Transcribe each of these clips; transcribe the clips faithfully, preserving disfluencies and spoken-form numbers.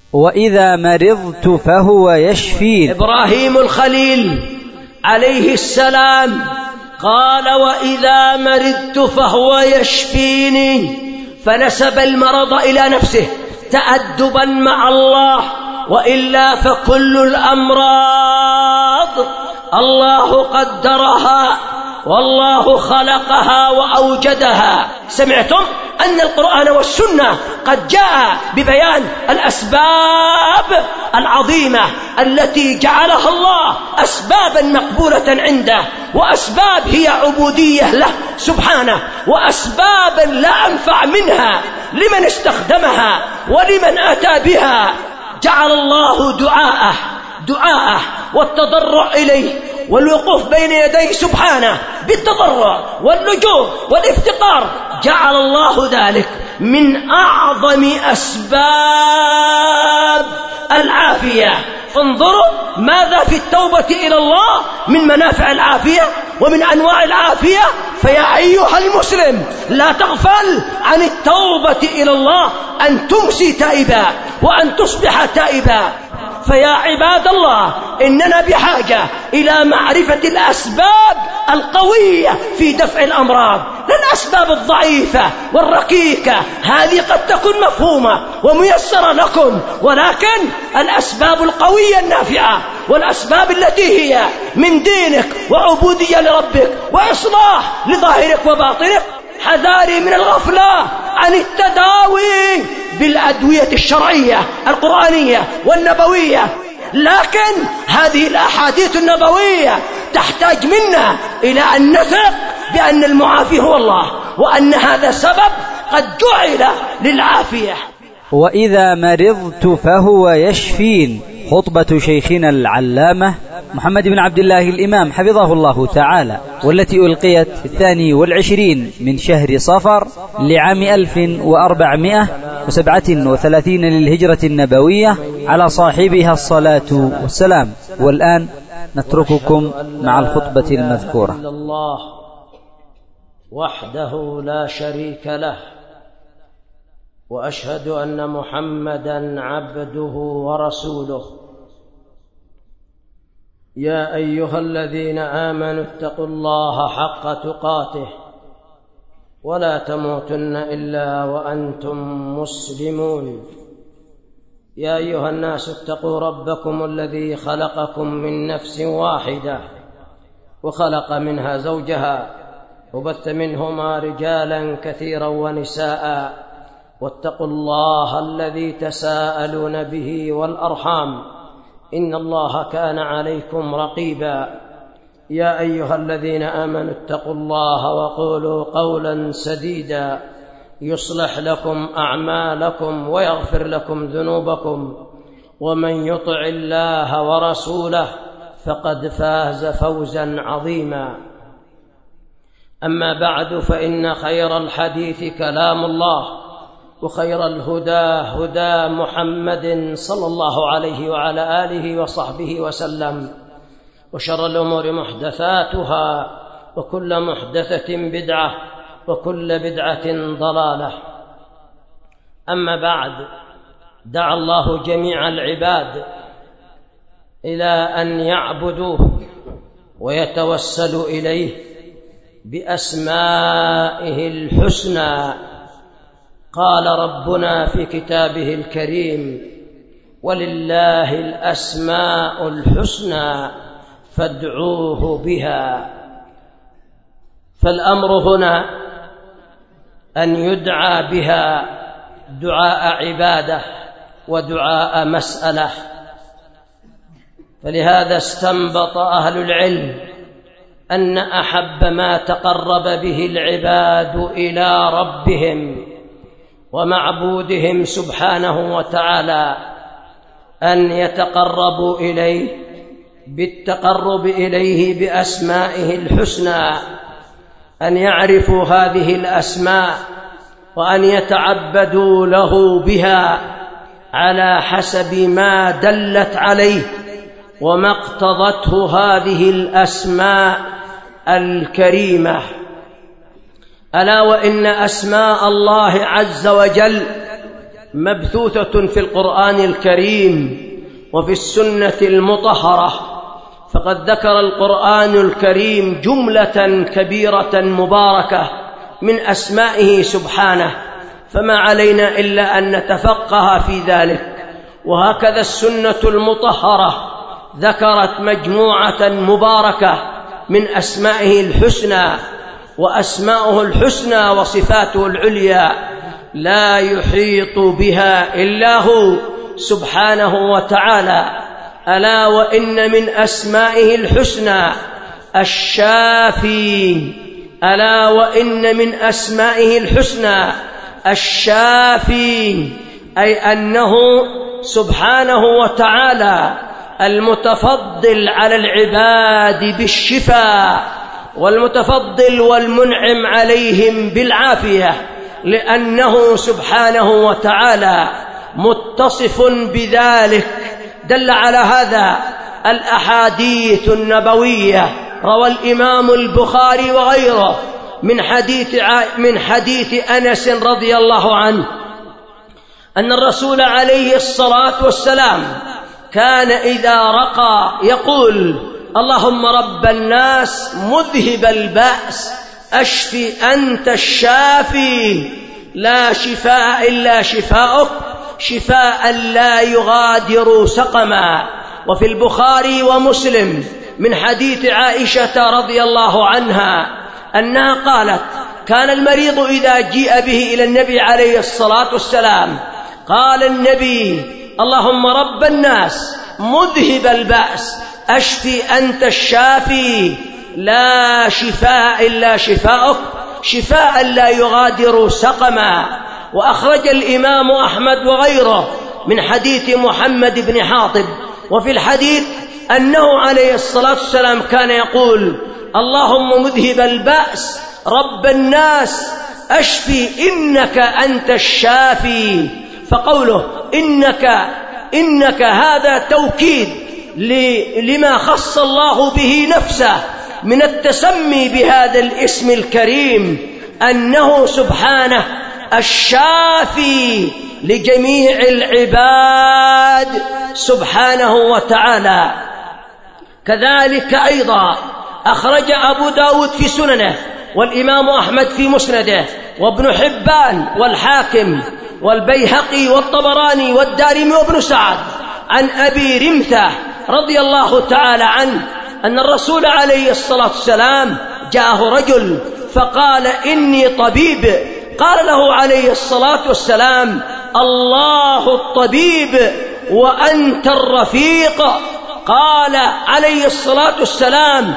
وإذا مرضت فهو يشفين. إبراهيم الخليل عليه السلام قال وإذا مرضت فهو يشفيني، فنسب المرض إلى نفسه تأدبا مع الله، وإلا فكل الأمراض الله قدرها والله خلقها وأوجدها. سمعتم أن القرآن والسنة قد جاء ببيان الأسباب العظيمة التي جعلها الله أسبابا مقبولة عنده، وأسباب هي عبودية له سبحانه، وأسبابا لا أنفع منها لمن استخدمها ولمن أتى بها. جعل الله دعاءه دعاءه والتضرع إليه والوقوف بين يديه سبحانه بالتضرع واللجوء والافتقار، جعل الله ذلك من أعظم أسباب العافية. فانظروا ماذا في التوبة إلى الله من منافع العافية ومن أنواع العافية. فيا أيها المسلم لا تغفل عن التوبة إلى الله، أن تمسي تائبا وأن تصبح تائبا. فيا عباد الله إننا بحاجة إلى معرفة الأسباب القوية في دفع الأمراض، لا الأسباب الضعيفة والركيكة، هذه قد تكون مفهومة وميسرة لكم، ولكن الأسباب القوية النافعة والأسباب التي هي من دينك وعبودية لربك وإصلاح لظاهرك وباطنك. حذاري من الغفلة عن التداوي بالأدوية الشرعية القرآنية والنبوية، لكن هذه الأحاديث النبوية تحتاج منا إلى أن نثق بأن المعافي هو الله، وأن هذا سبب قد جعل للعافية. وإذا مرضت فهو يشفين. خطبة شيخنا العلامة محمد بن عبد الله الإمام حفظه الله تعالى، والتي ألقيت في الثاني والعشرين من شهر صفر لعام ألف وأربعمائة وسبعة وثلاثين للهجرة النبوية، على صاحبها الصلاة والسلام. والآن نترككم مع الخطبة المذكورة. الله وحده لا شريك له، وأشهد أن محمدًا عبده ورسوله. يا أيها الذين آمنوا اتقوا الله حق تقاته ولا تموتن إلا وأنتم مسلمون. يا أيها الناس اتقوا ربكم الذي خلقكم من نفس واحدة وخلق منها زوجها وبث منهما رجالا كثيرا ونساء، واتقوا الله الذي تساءلون به والأرحام إن الله كان عليكم رقيبا. يا أيها الذين آمنوا اتقوا الله وقولوا قولا سديدا يصلح لكم أعمالكم ويغفر لكم ذنوبكم، ومن يطع الله ورسوله فقد فاز فوزا عظيما. أما بعد، فإن خير الحديث كلام الله، وخير الهدى هدى محمد صلى الله عليه وعلى آله وصحبه وسلم، وشر الأمور محدثاتها، وكل محدثة بدعة، وكل بدعة ضلالة. أما بعد، دعا الله جميع العباد إلى أن يعبدوه ويتوسلوا إليه بأسمائه الحسنى. قال ربنا في كتابه الكريم: ولله الأسماء الحسنى فادعوه بها. فالأمر هنا أن يدعى بها دعاء عبادة ودعاء مسألة. فلهذا استنبط أهل العلم أن أحب ما تقرب به العباد إلى ربهم ومعبودهم سبحانه وتعالى أن يتقربوا إليه بالتقرب إليه بأسمائه الحسنى، أن يعرفوا هذه الأسماء وأن يتعبدوا له بها على حسب ما دلت عليه وما اقتضته هذه الأسماء الكريمة. ألا وإن أسماء الله عز وجل مبثوثة في القرآن الكريم وفي السنة المطهرة. فقد ذكر القرآن الكريم جملة كبيرة مباركة من أسمائه سبحانه، فما علينا إلا أن نتفقه في ذلك. وهكذا السنة المطهرة ذكرت مجموعة مباركة من أسمائه الحسنى، وأسماؤه الحسنى وصفاته العليا لا يحيط بها إلا هو سبحانه وتعالى. ألا وإن من أسمائه الحسنى الشافي، ألا وإن من أسمائه الحسنى الشافي، أي أنه سبحانه وتعالى المتفضل على العباد بالشفاء، والمتفضل والمنعم عليهم بالعافية، لأنه سبحانه وتعالى متصف بذلك. دل على هذا الأحاديث النبوية. روى الإمام البخاري وغيره من حديث من حديث أنس رضي الله عنه أن الرسول عليه الصلاة والسلام كان إذا رقى يقول: اللهم رب الناس مذهب البأس أشفي أنت الشافي لا شفاء إلا شفاؤك شفاء لا يغادر سقما. وفي البخاري ومسلم من حديث عائشة رضي الله عنها أنها قالت: كان المريض إذا جيء به إلى النبي عليه الصلاة والسلام قال النبي: اللهم رب الناس مذهب البأس أشفي أنت الشافي لا شفاء إلا شفاؤك شفاء لا يغادر سقما. وأخرج الإمام أحمد وغيره من حديث محمد بن حاطب. وفي الحديث أنه عليه الصلاة والسلام كان يقول: اللهم مذهب البأس رب الناس أشفي إنك أنت الشافي. فقوله إنك إنك هذا توكيد لما خص الله به نفسه من التسمي بهذا الاسم الكريم، أنه سبحانه الشافي لجميع العباد سبحانه وتعالى. كذلك أيضا أخرج أبو داود في سننه، والإمام أحمد في مسنده، وابن حبان والحاكم والبيهقي والطبراني والدارمي وابن سعد عن أبي رمثة رضي الله تعالى عنه أن الرسول عليه الصلاة والسلام جاءه رجل فقال: إني طبيب. قال له عليه الصلاة والسلام: الله الطبيب وأنت الرفيق. قال عليه الصلاة والسلام: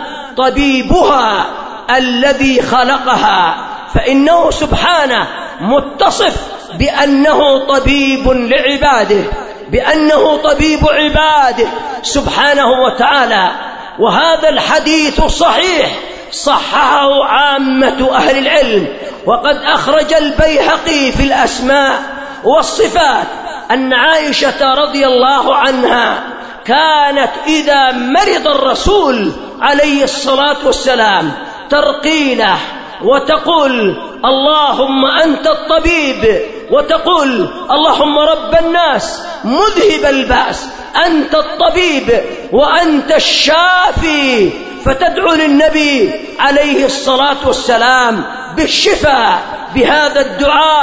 طبيبها الذي خلقها، فإنه سبحانه متصف بأنه طبيب لعباده، بأنه طبيب عباده سبحانه وتعالى. وهذا الحديث صحيح، صححه عامة أهل العلم. وقد أخرج البيهقي في الأسماء والصفات أن عائشة رضي الله عنها كانت إذا مرض الرسول عليه الصلاة والسلام ترقي له وتقول: اللهم أنت الطبيب، وتقول: اللهم رب الناس مذهب البأس أنت الطبيب وأنت الشافي، فتدعو للنبي عليه الصلاة والسلام بالشفاء بهذا الدعاء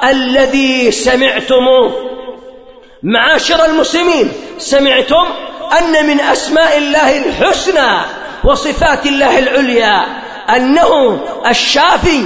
الذي سمعتموه. معاشر المسلمين، سمعتم أن من أسماء الله الحسنى وصفات الله العليا أنه الشافي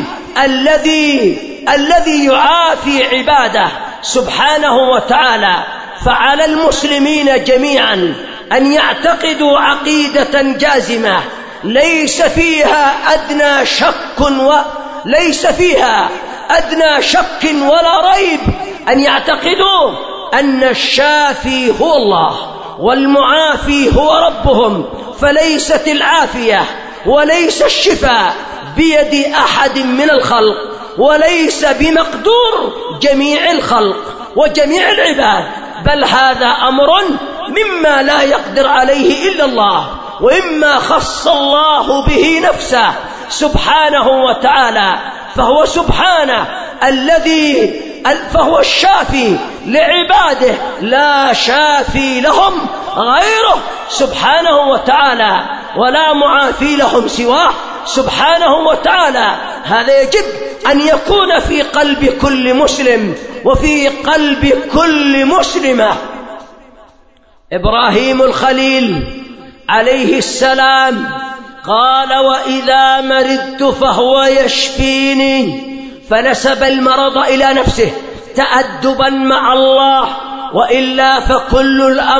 الذي الذي يعافي عباده سبحانه وتعالى. فعلى المسلمين جميعا أن يعتقدوا عقيدة جازمة ليس فيها أدنى شك وليس فيها أدنى شك ولا ريب، أن يعتقدوا أن الشافي هو الله والمعافي هو ربهم، فليست العافية وليس الشفاء بيد أحد من الخلق، وليس بمقدور جميع الخلق وجميع العباد، بل هذا أمر مما لا يقدر عليه إلا الله، وإما خص الله به نفسه سبحانه وتعالى. فهو سبحانه الذي فهو الشافي لعباده، لا شافي لهم غيره سبحانه وتعالى، ولا معافي لهم سواه سبحانه وتعالى. هذا يجب أن يكون في قلب كل مسلم وفي قلب كل مسلمة. إبراهيم الخليل عليه السلام قال: وإذا مرضت فهو يشفيني، فنسب المرض إلى نفسه تأدبا مع الله، وإلا فكل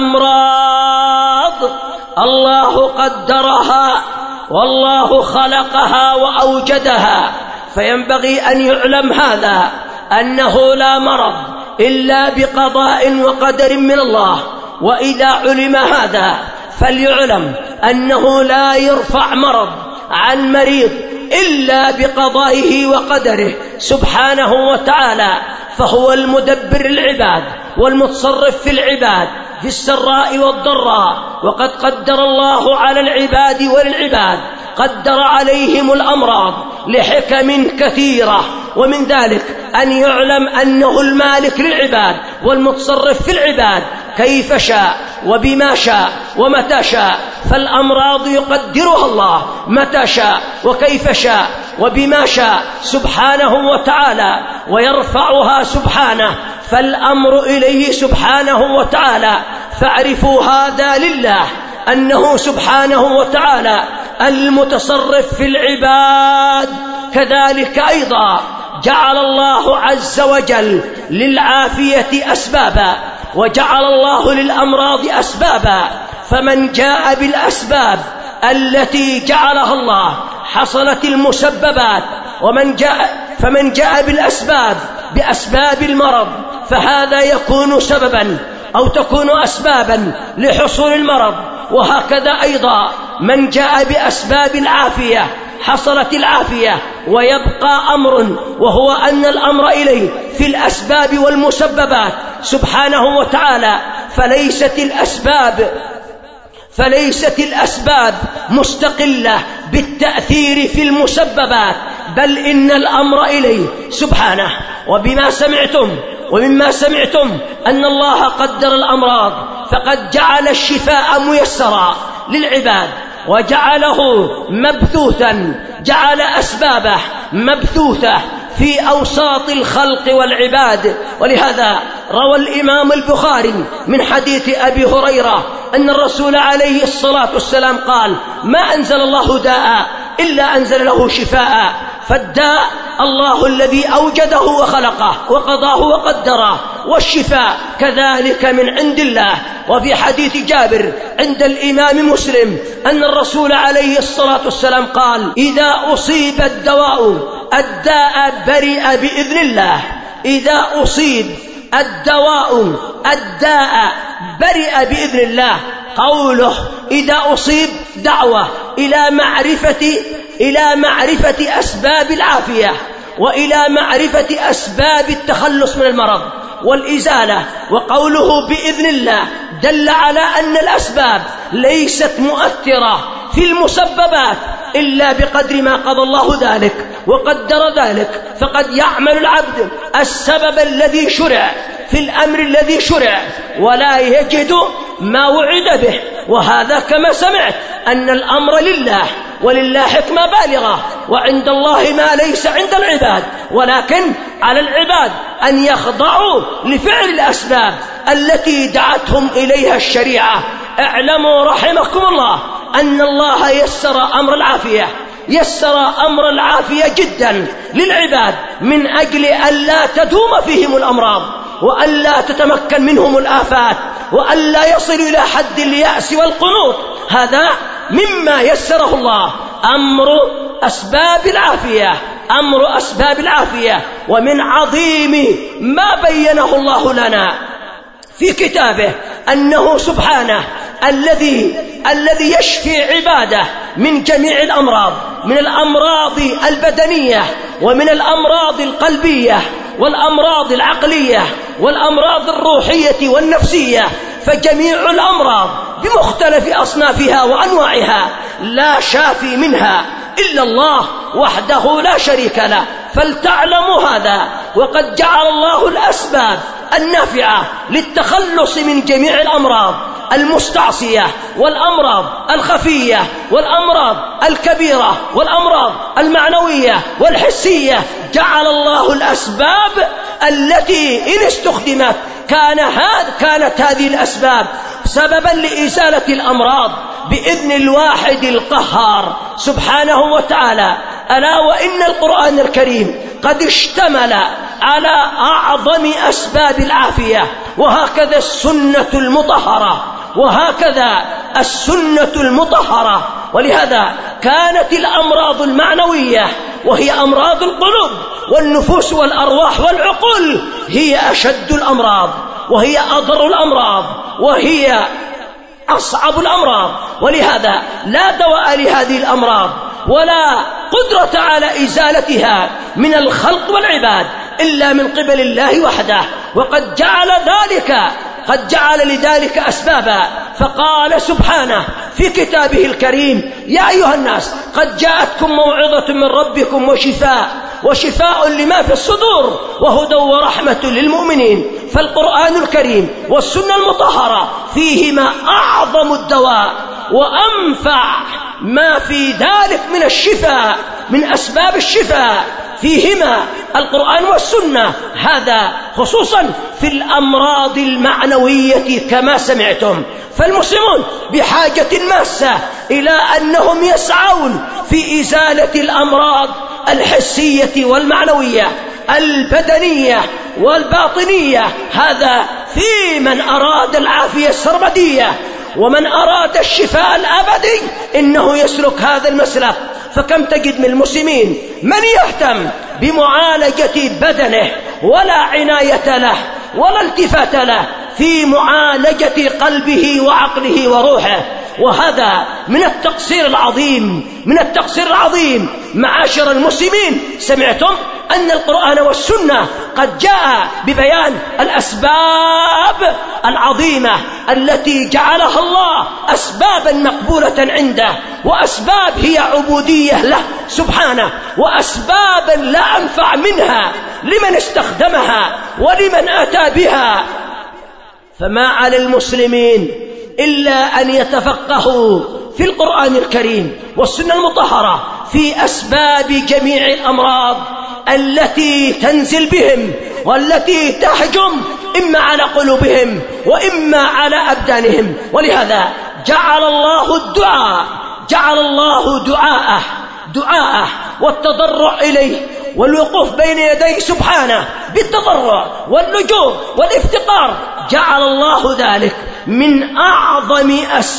الأمراض الله قدرها والله خلقها وأوجدها. فينبغي أن يعلم هذا، أنه لا مرض إلا بقضاء وقدر من الله. وإذا علم هذا فليعلم أنه لا يرفع مرض عن مريض إلا بقضائه وقدره سبحانه وتعالى، فهو المدبر العباد والمتصرف في العباد في السراء والضراء. وقد قدر الله على العباد وللعباد، قدر عليهم الأمراض لحكم كثيرة، ومن ذلك أن يعلم أنه المالك للعباد والمتصرف في العباد كيف شاء وبما شاء ومتى شاء. فالأمراض يقدرها الله متى شاء وكيف شاء وبما شاء سبحانه وتعالى، ويرفعها سبحانه، فالأمر إليه سبحانه وتعالى. فاعرفوا هذا لله، أنه سبحانه وتعالى المتصرف في العباد. كذلك أيضا جعل الله عز وجل للعافية أسبابا، وجعل الله للأمراض أسبابا. فمن جاء بالأسباب التي جعلها الله حصلت المسببات، ومن جاء فمن جاء بالأسباب بأسباب المرض فهذا يكون سببا أو تكون أسبابا لحصول المرض. وهكذا أيضا من جاء بأسباب العافية حصلت العافية. ويبقى أمر، وهو أن الأمر إليه في الأسباب والمسببات سبحانه وتعالى. فليست الأسباب فليست الأسباب مستقلة بالتأثير في المسببات، بل إن الأمر إليه سبحانه. وبما سمعتم ومما سمعتم أن الله قدر الأمراض، فقد جعل الشفاء ميسرا للعباد وجعله مبثوثا، جعل أسبابه مبثوثة في أوساط الخلق والعباد. ولهذا روى الإمام البخاري من حديث أبي هريرة أن الرسول عليه الصلاة والسلام قال: ما أنزل الله داء إلا أنزل له شفاء. فالداء الله الذي أوجده وخلقه وقضاه وقدره، والشفاء كذلك من عند الله. وفي حديث جابر عند الإمام مسلم أن الرسول عليه الصلاة والسلام قال: إذا أصيب الدواء الداء برئ بإذن الله. إذا أصيب الدواء الداء برئ بإذن الله. قوله إذا أصيب دعوة إلى معرفة إلى معرفة أسباب العافية، وإلى معرفة أسباب التخلص من المرض والإزالة. وقوله بإذن الله دل على أن الأسباب ليست مؤثرة في المسببات إلا بقدر ما قضى الله ذلك وقدر ذلك. فقد يعمل العبد السبب الذي شرع في الأمر الذي شرع ولا يجد ما وعد به. وهذا كما سمعت أن الأمر لله، ولله حكمة بالغة، وعند الله ما ليس عند العباد، ولكن على العباد أن يخضعوا لفعل الأسباب التي دعتهم إليها الشريعة. اعلموا رحمكم الله أن الله يسر أمر العافية، يسر أمر العافية جدا للعباد من أجل أن لا تدوم فيهم الأمراض، وأن لا تتمكن منهم الآفات، وأن لا يصلوا إلى حد اليأس والقنوط. هذا مما يسره الله، أمر أسباب العافية، أمر أسباب العافية. ومن عظيم ما بينه الله لنا في كتابه أنه سبحانه الذي الذي يشفي عباده من جميع الأمراض، من الأمراض البدنية ومن الأمراض القلبية والأمراض العقلية والأمراض الروحية والنفسية. فجميع الأمراض بمختلف أصنافها وأنواعها لا شافي منها إلا الله وحده لا شريك له. فلتعلموا هذا وقد جعل الله الأسباب النافعة للتخلص من جميع الأمراض المستعصية والأمراض الخفية والأمراض الكبيرة والأمراض المعنوية والحسية. جعل الله الأسباب التي إن استخدمت كان هذا كانت هذه الأسباب سببا لإزالة الأمراض بإذن الواحد القهار سبحانه وتعالى. ألا وإن القرآن الكريم قد اشتمل على أعظم أسباب العافية، وهكذا السنة المطهرة وهكذا السنة المطهرة. ولهذا كانت الأمراض المعنوية وهي أمراض القلوب والنفوس والأرواح والعقول هي أشد الأمراض وهي أضر الأمراض وهي أصعب الأمراض. ولهذا لا دواء لهذه الأمراض ولا قدرة على إزالتها من الخلق والعباد إلا من قبل الله وحده، وقد جعل ذلك قد جعل لذلك أسبابا. فقال سبحانه في كتابه الكريم: يا أيها الناس قد جاءتكم موعظة من ربكم وشفاء وشفاء لما في الصدور وهدى ورحمة للمؤمنين. فالقرآن الكريم والسنة المطهرة فيهما أعظم الدواء وأنفع ما في ذلك من الشفاء، من أسباب الشفاء فيهما القرآن والسنة، هذا خصوصا في الأمراض المعنوية كما سمعتم. فالمسلمون بحاجة ماسة إلى أنهم يسعون في إزالة الأمراض الحسية والمعنوية البدنية والباطنية، هذا في من أراد العافية السرمدية. ومن أراد الشفاء الأبدي إنه يسلك هذا المسلك. فكم تجد من المسلمين من يهتم بمعالجة بدنه ولا عناية له ولا التفات له في معالجة قلبه وعقله وروحه، وهذا من التقصير العظيم من التقصير العظيم. معاشر المسلمين، سمعتم أن القرآن والسنة قد جاء ببيان الأسباب العظيمة التي جعلها الله أسبابا مقبولة عنده، وأسباب هي عبودية له سبحانه، وأسبابا لا أنفع منها لمن استخدمها ولمن أتى بها. فما على المسلمين إلا أن يتفقهوا في القرآن الكريم والسنة المطهرة في أسباب جميع الأمراض التي تنزل بهم والتي تهجم إما على قلوبهم وإما على أبدانهم. ولهذا جعل الله الدعاء جعل الله دعاءه دعاءه والتضرع إليه والوقوف بين يديه سبحانه بالتضرع واللجوء والافتقار، جعل الله ذلك من أعظم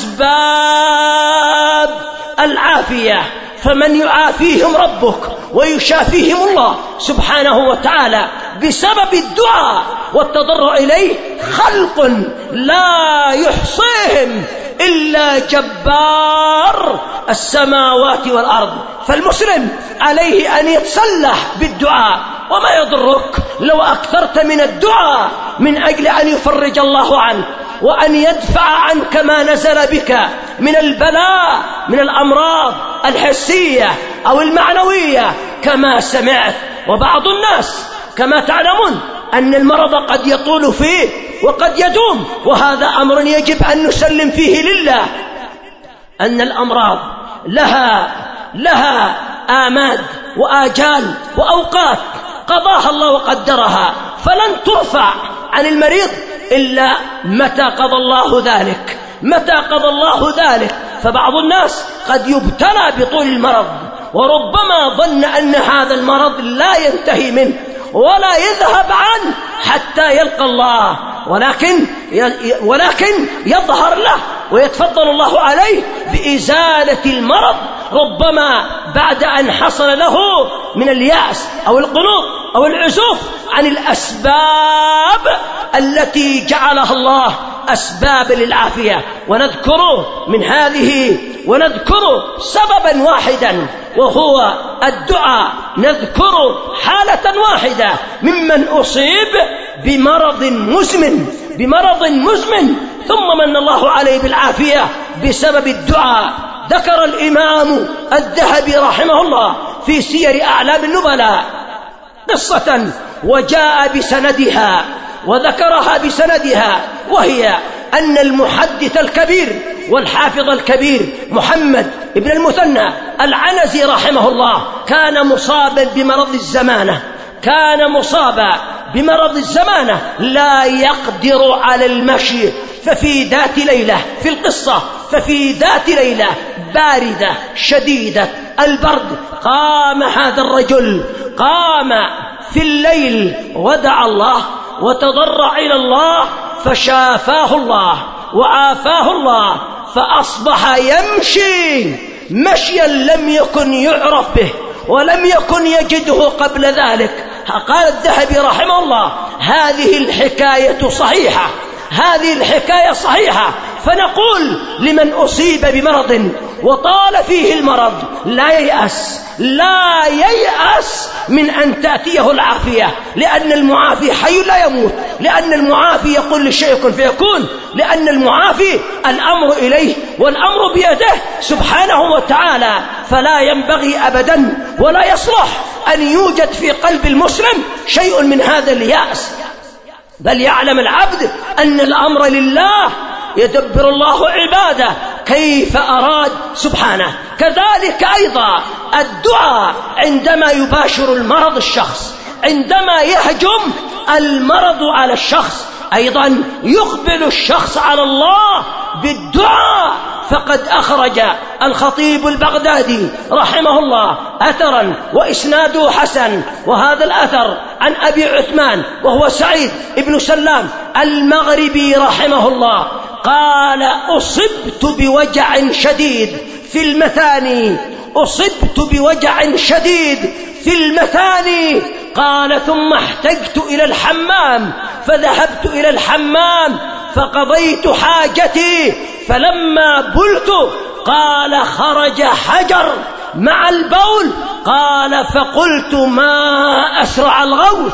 أسباب العافية. فمن يعافيهم ربك ويشافيهم الله سبحانه وتعالى بسبب الدعاء والتضرع إليه خلق لا يحصيهم إلا جبار السماوات والأرض. فالمسلم عليه أن يتسلح بالدعاء، وما يضرك لو أكثرت من الدعاء من أجل أن يفرج الله عنك وأن يدفع عنك ما نزل بك من البلاء من الأمراض الحسية أو المعنوية كما سمعت. وبعض الناس كما تعلمون أن المرض قد يطول فيه وقد يدوم، وهذا أمر يجب أن نسلم فيه لله، أن الأمراض لها لها آماد وآجال وأوقات قضاها الله وقدرها، فلن ترفع عن المريض إلا متى قضى الله ذلك متى قضى الله ذلك. فبعض الناس قد يبتلى بطول المرض وربما ظن أن هذا المرض لا ينتهي منه ولا يذهب عنه حتى يلقى الله، ولكن ولكن يظهر له ويتفضل الله عليه بإزالة المرض ربما بعد أن حصل له من اليأس أو القنوط أو العزوف عن الأسباب التي جعلها الله أسباب للعافية. ونذكر من هذه ونذكر سببا واحدا وهو الدعاء، نذكر حالة واحدة ممن أصيب بمرض مزمن بمرض مزمن ثم من الله عليه بالعافية بسبب الدعاء. ذكر الإمام الذهبي رحمه الله في سير أعلام النبلاء قصة وجاء بسندها وذكرها بسندها، وهي أن المحدث الكبير والحافظ الكبير محمد بن المثنى العنزي رحمه الله كان مصابا بمرض الزمانة، كان مصابا بمرض الزمانة لا يقدر على المشي. ففي ذات ليلة في القصة ففي ذات ليلة باردة شديدة البرد قام هذا الرجل، قام في الليل ودعا الله وتضرع إلى الله فشافاه الله وعافاه الله، فأصبح يمشي مشيا لم يكن يعرف به ولم يكن يجده قبل ذلك. قال الذهبي رحمه الله: هذه الحكاية صحيحة، هذه الحكاية صحيحة. فنقول لمن أصيب بمرض وطال فيه المرض لا ييأس، لا ييأس من أن تأتيه العافية، لأن المعافي حي لا يموت، لأن المعافي يقول للشيء كن فيكون، لأن المعافي الأمر إليه والأمر بيده سبحانه وتعالى. فلا ينبغي أبدا ولا يصلح أن يوجد في قلب المسلم شيء من هذا اليأس، بل يعلم العبد أن الأمر لله، يدبر الله عباده كيف أراد سبحانه. كذلك أيضا الدعاء عندما يباشر المرض الشخص، عندما يهجم المرض على الشخص، أيضا يقبل الشخص على الله بالدعاء. فقد أخرج الخطيب البغدادي رحمه الله أثرا وإسناده حسن، وهذا الأثر عن أبي عثمان وهو سعيد بن سلام المغربي رحمه الله قال: أصبت بوجع شديد في المثاني، أصبت بوجع شديد في المثاني. قال: ثم احتجت إلى الحمام، فذهبت إلى الحمام فقضيت حاجتي، فلما بلت قال خرج حجر مع البول. قال: فقلت ما أسرع الغوث،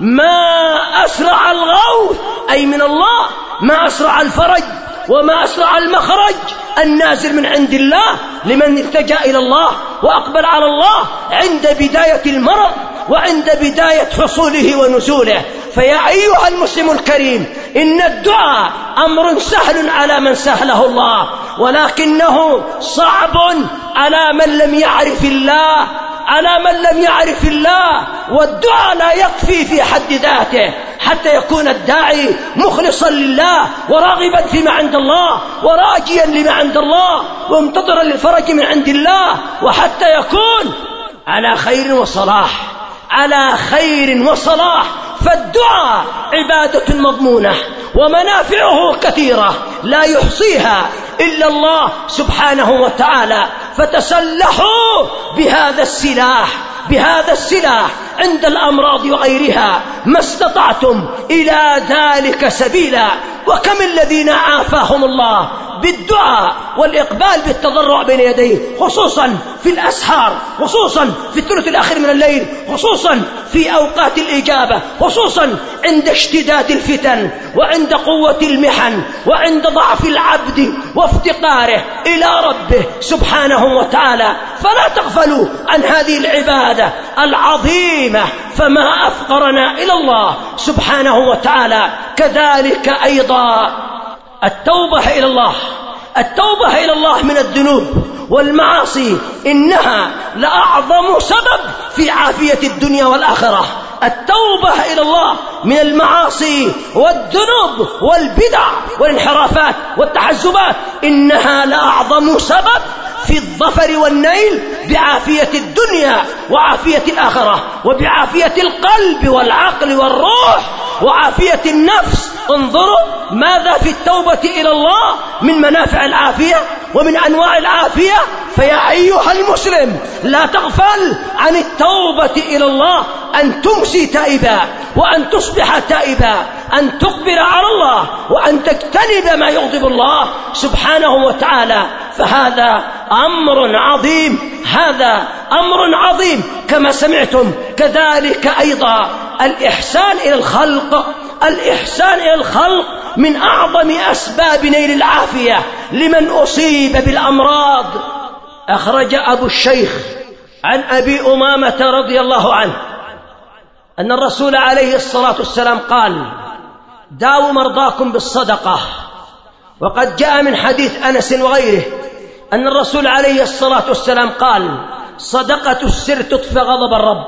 ما أسرع الغوث، أي من الله، ما أسرع الفرج وما أسرع المخرج النازل من عند الله لمن التجأ إلى الله وأقبل على الله عند بداية المرض وعند بداية حصوله ونزوله. فيا أيها المسلم الكريم، إن الدعاء أمر سهل على من سهله الله، ولكنه صعب على من لم يعرف الله، على من لم يعرف الله. والدعاء لا يكفي في حد ذاته حتى يكون الداعي مخلصا لله وراغبا فيما عند الله وراجيا لما عند الله ومنتظرا للفرج من عند الله، وحتى يكون على خير وصلاح، على خير وصلاح. فالدعاء عبادة مضمونة ومنافعه كثيرة لا يحصيها إلا الله سبحانه وتعالى. فتسلحوا بهذا السلاح، بهذا السلاح عند الأمراض وغيرها ما استطعتم إلى ذلك سبيلا. وكم الذين عافاهم الله بالدعاء والإقبال بالتضرع بين يديه، خصوصا في الأسحار، خصوصا في الثلث الأخير من الليل، خصوصا في أوقات الإجابة، خصوصا عند اشتداد الفتن وعند قوة المحن وعند ضعف العبد وافتقاره إلى ربه سبحانه وتعالى. فلا تغفلوا عن هذه العبادة العظيمة، فما أفقرنا إلى الله سبحانه وتعالى. كذلك أيضا التوبة إلى الله، التوبة إلى الله من الذنوب والمعاصي إنها لأعظم سبب في عافية الدنيا والآخرة. التوبة إلى الله من المعاصي والذنوب والبدع والانحرافات والتحزبات إنها لأعظم سبب في الظفر والنيل بعافية الدنيا وعافية الآخرة وبعافية القلب والعقل والروح وعافية النفس. انظروا ماذا في التوبة إلى الله من منافع العافية ومن أنواع العافية. فيا أيها المسلم لا تغفل عن التوبة إلى الله، أن تمسي تائبا وأن تصبح تائبا، أن تقبل على الله وأن تجتنب ما يغضب الله سبحانه وتعالى. فهذا أمر عظيم، هذا أمر عظيم كما سمعتم. كذلك أيضا الإحسان إلى الخلق، الإحسان إلى الخلق من أعظم أسباب نيل العافية لمن أصيب بالأمراض. أخرج أبو الشيخ عن أبي أمامة رضي الله عنه أن الرسول عليه الصلاة والسلام قال: داووا مرضاكم بالصدقة. وقد جاء من حديث أنس وغيره أن الرسول عليه الصلاة والسلام قال: صدقة السر تطفئ غضب الرب،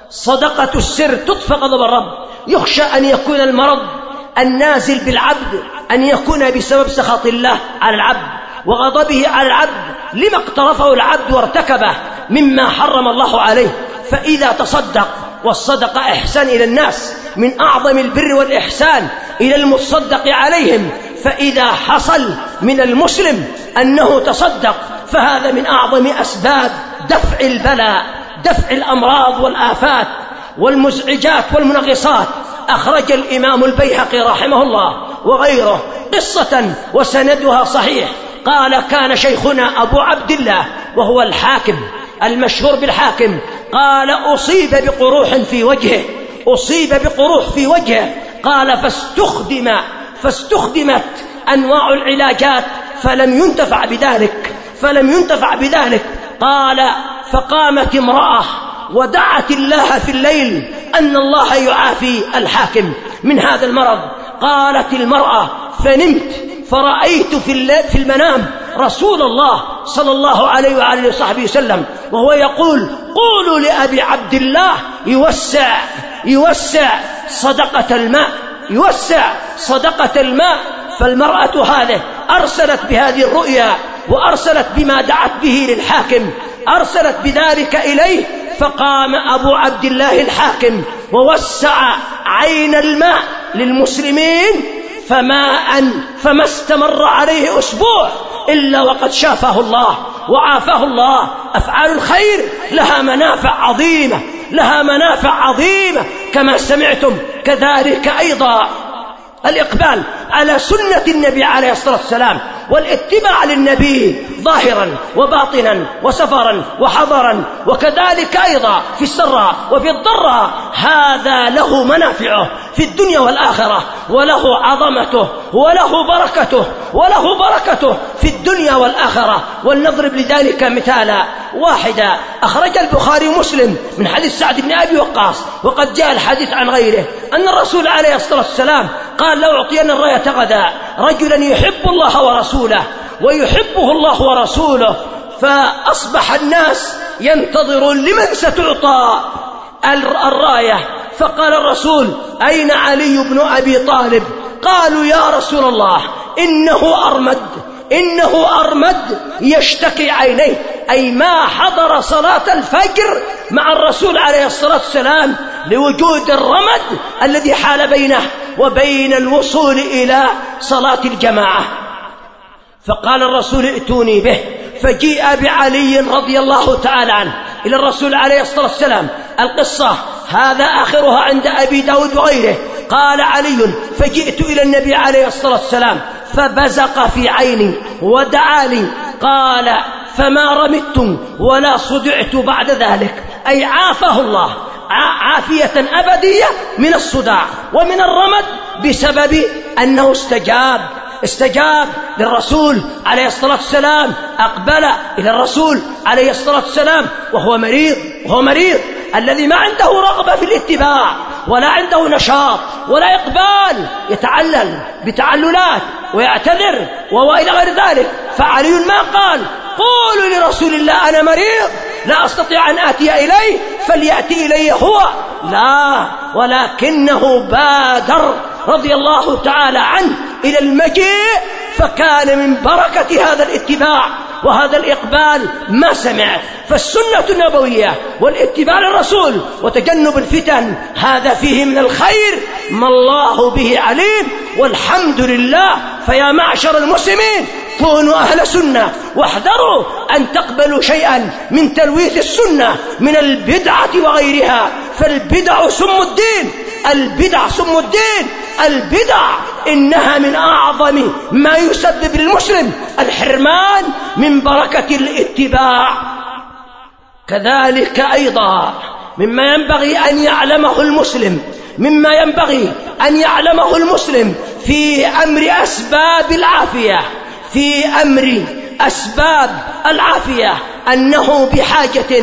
صدقة السر تطفئ غضب الرب. يخشى أن يكون المرض النازل بالعبد أن يكون بسبب سخط الله على العبد وغضبه على العبد لما اقترفه العبد وارتكبه مما حرم الله عليه. فإذا تصدق، والصدقة إحسان إلى الناس، من أعظم البر والإحسان إلى المتصدق عليهم، فإذا حصل من المسلم أنه تصدق فهذا من أعظم أسباب دفع البلاء، دفع الأمراض والآفات والمزعجات والمنغصات. أخرج الإمام البيهقي رحمه الله وغيره قصة وسندها صحيح. قال: كان شيخنا أبو عبد الله وهو الحاكم المشهور بالحاكم، قال: أصيب بقروح في وجهه، أصيب بقروح في وجهه. قال: فاستخدم فاستخدمت أنواع العلاجات فلم ينتفع بذلك فلم ينتفع بذلك قال: فقامت امرأة ودعت الله في الليل أن الله يعافي الحاكم من هذا المرض. قالت المرأة: فنمت فرأيت في المنام رسول الله صلى الله عليه وآله وصحبه وسلم وهو يقول: قولوا لأبي عبد الله يوسع يوسع صدقة الماء، يوسع صدقة الماء. فالمرأة هذه أرسلت بهذه الرؤيا وأرسلت بما دعت به للحاكم، أرسلت بذلك إليه. فقام أبو عبد الله الحاكم ووسع عين الماء للمسلمين فماء فما استمر عليه أسبوع إلا وقد شافه الله وعافاه الله. أفعال الخير لها منافع عظيمة، لها منافع عظيمة كما سمعتم. كذلك أيضا الإقبال على سنة النبي عليه الصلاة والسلام والاتباع للنبي ظاهرا وباطنا وسفرا وحضرا، وكذلك أيضا في السراء وفي الضراء، هذا له منافعه في الدنيا والآخرة، وله عظمته وله بركته وله بركته في الدنيا والآخرة. ولنضرب لذلك مثالا واحدا أخرج البخاري ومسلم من حديث سعد بن أبي وقاص، وقد جاء الحديث عن غيره أن الرسول عليه الصلاة والسلام قال: لو أعطينا الراية غدا رجلا يحب الله ورسوله ويحبه الله ورسوله. فأصبح الناس ينتظرون لمن ستعطى الراية. فقال الرسول: أين علي بن أبي طالب؟ قالوا: يا رسول الله إنه أرمد إنه أرمد يشتكي عينيه، أي ما حضر صلاة الفجر مع الرسول عليه الصلاة والسلام لوجود الرمد الذي حال بينه وبين الوصول إلى صلاة الجماعة. فقال الرسول: ائتوني به. فجيء بعلي رضي الله تعالى عنه إلى الرسول عليه الصلاة والسلام. القصة هذا آخرها عند أبي داود وغيره. قال علي: فجئت إلى النبي عليه الصلاة والسلام فبزق في عيني ودعاني. قال: فما رمدت ولا صدعت بعد ذلك، أي عافاه الله عافية أبدية من الصداع ومن الرمد بسبب أنه استجاب استجاب للرسول عليه الصلاة والسلام، أقبل إلى الرسول عليه الصلاة والسلام وهو مريض وهو مريض الذي ما عنده رغبة في الاتباع ولا عنده نشاط ولا إقبال، يتعلل بتعللات ويعتذر وإلى غير ذلك. فعلي ما قال: قولوا لرسول الله أنا مريض لا أستطيع أن آتي إليه فليأتي إلي هو، لا، ولكنه بادر رضي الله تعالى عنه إلى المجيء، فكان من بركة هذا الاتباع وهذا الإقبال ما سمع. فالسنة النبوية والاتباع للرسول وتجنب الفتن هذا فيه من الخير ما الله به عليم، والحمد لله. فيا معشر المسلمين كونوا أهل سنة واحذروا أن تقبلوا شيئا من تلويث السنة من البدعة وغيرها، فالبدع سم الدين، البدع سم الدين. البدع إنها من أعظم ما يسبب للمسلم الحرمان من بركة الاتباع. كذلك أيضا مما ينبغي أن يعلمه المسلم مما ينبغي أن يعلمه المسلم في أمر أسباب العافية، في أمر أسباب العافية أنه بحاجة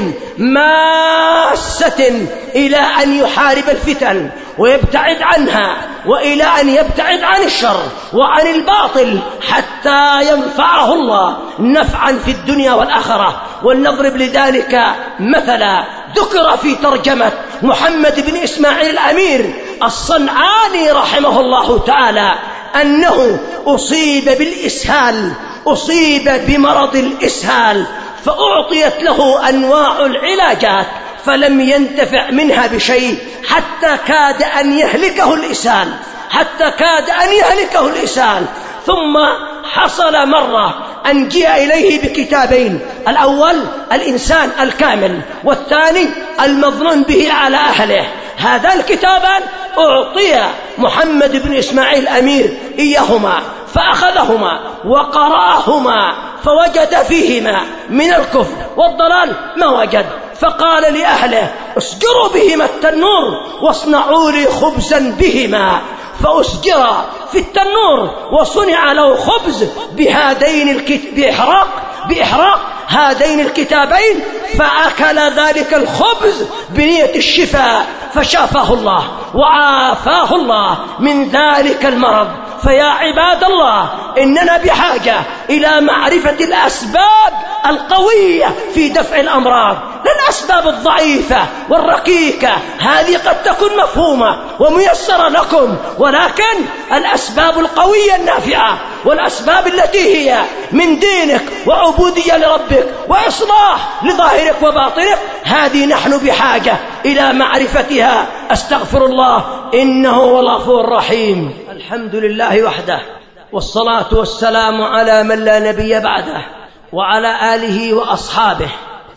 ماسة إلى أن يحارب الفتن ويبتعد عنها، وإلى أن يبتعد عن الشر وعن الباطل حتى ينفعه الله نفعا في الدنيا والآخرة. ولنضرب لذلك مثلا. ذكر في ترجمة محمد بن إسماعيل الأمير الصنعاني رحمه الله تعالى أنه أصيب بالإسهال، أصيب بمرض الإسهال، فأعطيت له أنواع العلاجات فلم ينتفع منها بشيء حتى كاد أن يهلكه الإسهال، حتى كاد أن يهلكه الإسهال. ثم حصل مرة أن جاء إليه بكتابين، الأول الإنسان الكامل، والثاني المظنون به على أهله. هذا الكتابان أعطي محمد بن إسماعيل الأمير إياهما، فأخذهما وقرأهما فوجد فيهما من الكفر والضلال ما وجد، فقال لأهله اسجروا بهما التنور واصنعوا لي خبزا بهما، فأسجر في التنور وصنع له خبز بهذين الكت... بإحراق بإحراق هذين الكتابين، فأكل ذلك الخبز بنية الشفاء فشافاه الله وعافاه الله من ذلك المرض. فيا عباد الله إننا بحاجة إلى معرفة الأسباب القوية في دفع الأمراض، لا الأسباب الضعيفة والركيكة، هذه قد تكون مفهومة وميسرة لكم، ولكن الأسباب القوية النافعة والأسباب التي هي من دينك وعبودية لربك وإصلاح لظاهرك وباطنك، هذه نحن بحاجة إلى معرفتها. أستغفر الله إنه هو الغفور الرحيم. الحمد لله وحده، والصلاة والسلام على من لا نبي بعده وعلى آله وأصحابه.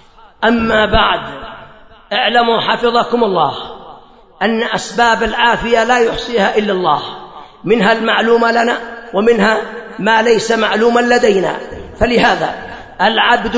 أما بعد، اعلموا حفظكم الله أن أسباب العافية لا يحصيها إلا الله، منها المعلومة لنا ومنها ما ليس معلوما لدينا. فلهذا العبد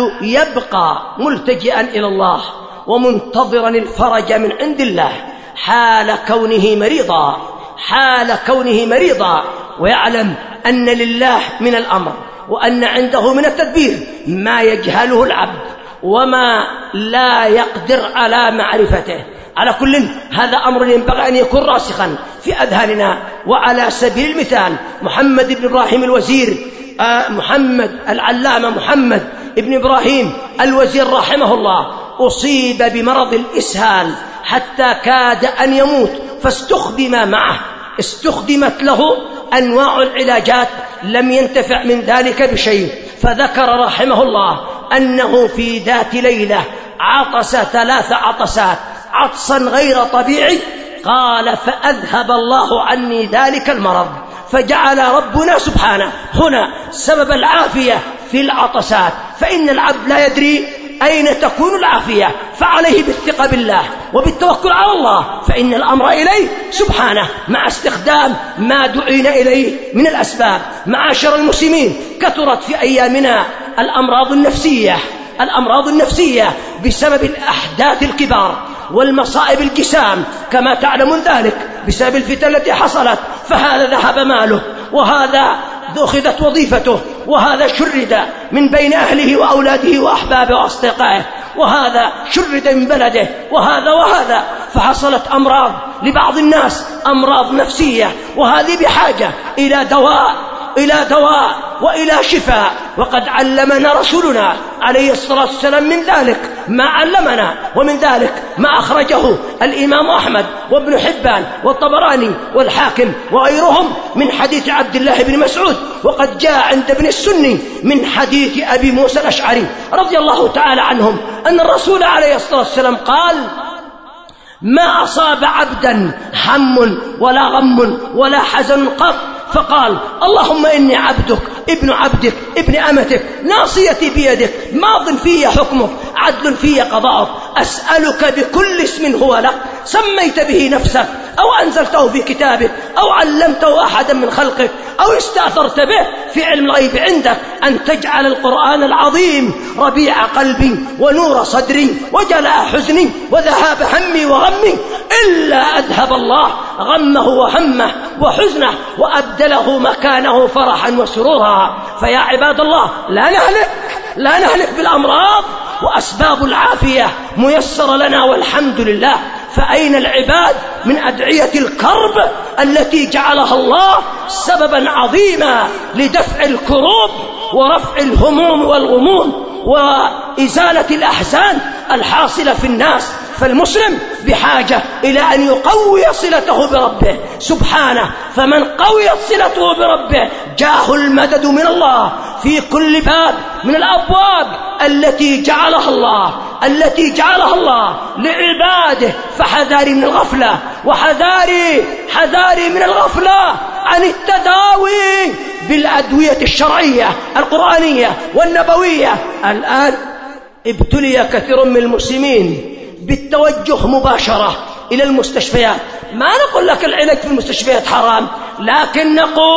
يبقى ملتجئا إلى الله ومنتظرا الفرج من عند الله حال كونه مريضا، حال كونه مريضا ويعلم أن لله من الأمر وأن عنده من التدبير ما يجهله العبد وما لا يقدر على معرفته. على كل هذا أمر ينبغي أن يكون راسخا في أذهاننا. وعلى سبيل المثال محمد بن إبراهيم الوزير آه محمد العلامة محمد بن إبراهيم الوزير رحمه الله أصيب بمرض الإسهال حتى كاد أن يموت، فاستخدم معه استخدمت له أنواع العلاجات لم ينتفع من ذلك بشيء. فذكر رحمه الله أنه في ذات ليلة عطس ثلاث عطسات عطسا غير طبيعي، قال فأذهب الله عني ذلك المرض. فجعل ربنا سبحانه هنا سبب العافية في العطسات، فإن العبد لا يدري أين تكون العافية، فعليه بالثقة بالله وبالتوكل على الله، فإن الأمر إليه سبحانه مع استخدام ما دعينا إليه من الأسباب. معاشر المسلمين، كثرت في أيامنا الأمراض النفسية الأمراض النفسية بسبب الأحداث الكبار والمصائب الجسام كما تعلمون ذلك، بسبب الفتن التي حصلت، فهذا ذهب ماله، وهذا أخذت وظيفته، وهذا شرد من بين أهله وأولاده وأحبابه وأصدقائه، وهذا شرد من بلده، وهذا وهذا، فحصلت أمراض لبعض الناس، أمراض نفسية، وهذه بحاجة إلى دواء إلى دواء وإلى شفاء. وقد علمنا رسولنا عليه الصلاة والسلام من ذلك ما علمنا، ومن ذلك ما أخرجه الإمام أحمد وابن حبان والطبراني والحاكم وغيرهم من حديث عبد الله بن مسعود، وقد جاء عند ابن السني من حديث أبي موسى الأشعري رضي الله تعالى عنهم أن الرسول عليه الصلاة والسلام قال: ما أصاب عبدا هم ولا غم ولا حزن قط فقال اللهم إني عبدك ابن عبدك ابن أمتك ناصيتي بيدك ماض في حكمك عدل في قضاءك، أسألك بكل اسم هو لك سميت به نفسك أو أنزلته في كتابك أو علمته أحدا من خلقك أو استأثرت به في علم الغيب عندك أن تجعل القرآن العظيم ربيع قلبي ونور صدري وجلاء حزني وذهاب همي وغمي إلا أذهب الله غمه وهمه وحزنه وأبدله مكانه فرحا وسرورا. فيا عباد الله لا نهلك لا نهلك بالأمراض، وأسباب العافية ميسر لنا والحمد لله. فأين العباد من أدعية الكرب التي جعلها الله سببا عظيما لدفع الكروب ورفع الهموم والغموم وإزالة الأحزان الحاصلة في الناس؟ فالمسلم بحاجة إلى أن يقوي صلته بربه سبحانه، فمن قويت صلته بربه جاءه المدد من الله في كل باب من الأبواب التي جعلها الله التي جعلها الله لعباده. فحذاري من الغفلة، وحذاري حذاري من الغفلة عن التداوي بالأدوية الشرعية القرآنية والنبوية. الآن ابتلي كثير من المسلمين بالتوجه مباشرة إلى المستشفيات. ما نقول لك العلاج في المستشفيات حرام، لكن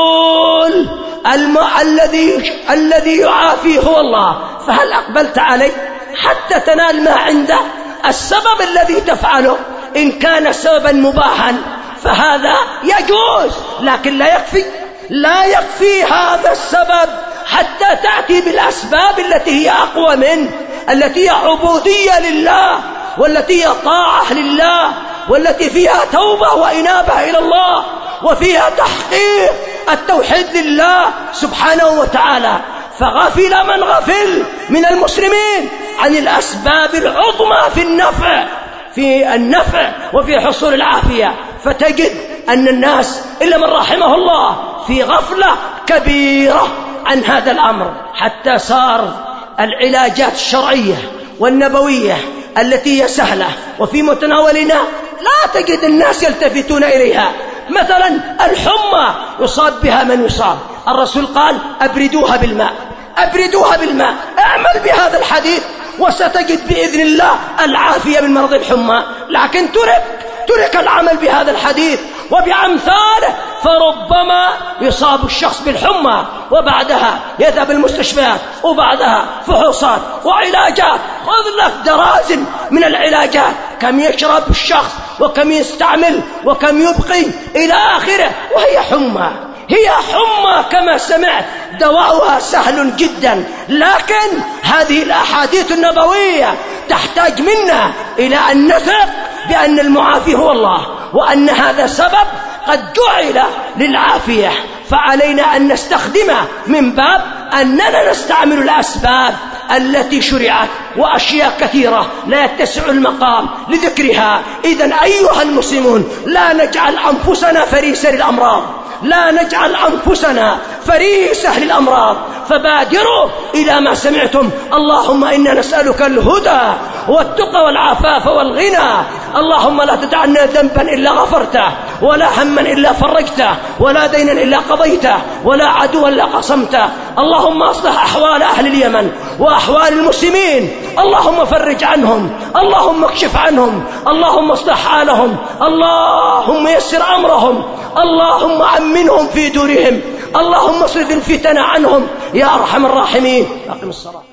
نقول الم... الذي الذي يعافي هو الله، فهل أقبلت عليه حتى تنال ما عنده؟ السبب الذي تفعله إن كان سببا مباحا فهذا يجوز، لكن لا يكفي لا يكفي هذا السبب حتى تأتي بالأسباب التي هي أقوى منه، التي هي عبودية لله، والتي هي طاعة لله، والتي فيها توبة وإنابة إلى الله، وفيها تحقيق التوحيد لله سبحانه وتعالى. فغفل من غفل من المسلمين عن الأسباب العظمى في النفع في النفع وفي حصول العافية، فتجد أن الناس إلا من رحمه الله في غفلة كبيرة عن هذا الأمر، حتى صار العلاجات الشرعية والنبوية التي هي سهلة وفي متناولنا لا تجد الناس يلتفتون إليها. مثلا الحمى يصاب بها من يصاب، الرسول قال أبردوها بالماء أبردوها بالماء. اعمل بهذا الحديث وستجد بإذن الله العافية من مرض الحمى، لكن ترك ترك العمل بهذا الحديث وبأمثاله، فربما يصاب الشخص بالحمى وبعدها يذهب المستشفيات وبعدها فحوصات وعلاجات. خذ لك درازن من العلاجات، كم يشرب الشخص وكم يستعمل وكم يبقي إلى آخره، وهي حمى هي حمى كما سمعت، دواؤها سهل جدا. لكن هذه الأحاديث النبوية تحتاج منا إلى أن نثق بأن المعافي هو الله، وأن هذا سبب قد جعل للعافية، فعلينا أن نستخدمه من باب أننا نستعمل الأسباب التي شرعت، وأشياء كثيرة لا يتسع المقام لذكرها. إذن أيها المسلمون لا نجعل أنفسنا فريسة للأمراض، لا نجعل أنفسنا فريسة للأمراض، فبادروا إلى ما سمعتم. اللهم إنا نسألك الهدى والتقى والعفاف والغنى. اللهم لا تدع لنا ذنبا إلا غفرته، ولا هما إلا فرجته، ولا دينا إلا قضيته، ولا عدوا إلا قصمته. اللهم أصلح أحوال أهل اليمن وأحوال المسلمين، اللهم فرج عنهم، اللهم اكشف عنهم، اللهم اصلح حالهم، اللهم يسر أمرهم، اللهم أمنهم في دورهم، اللهم اصرف الفتن عنهم يا أرحم الراحمين. أقم الصلاة.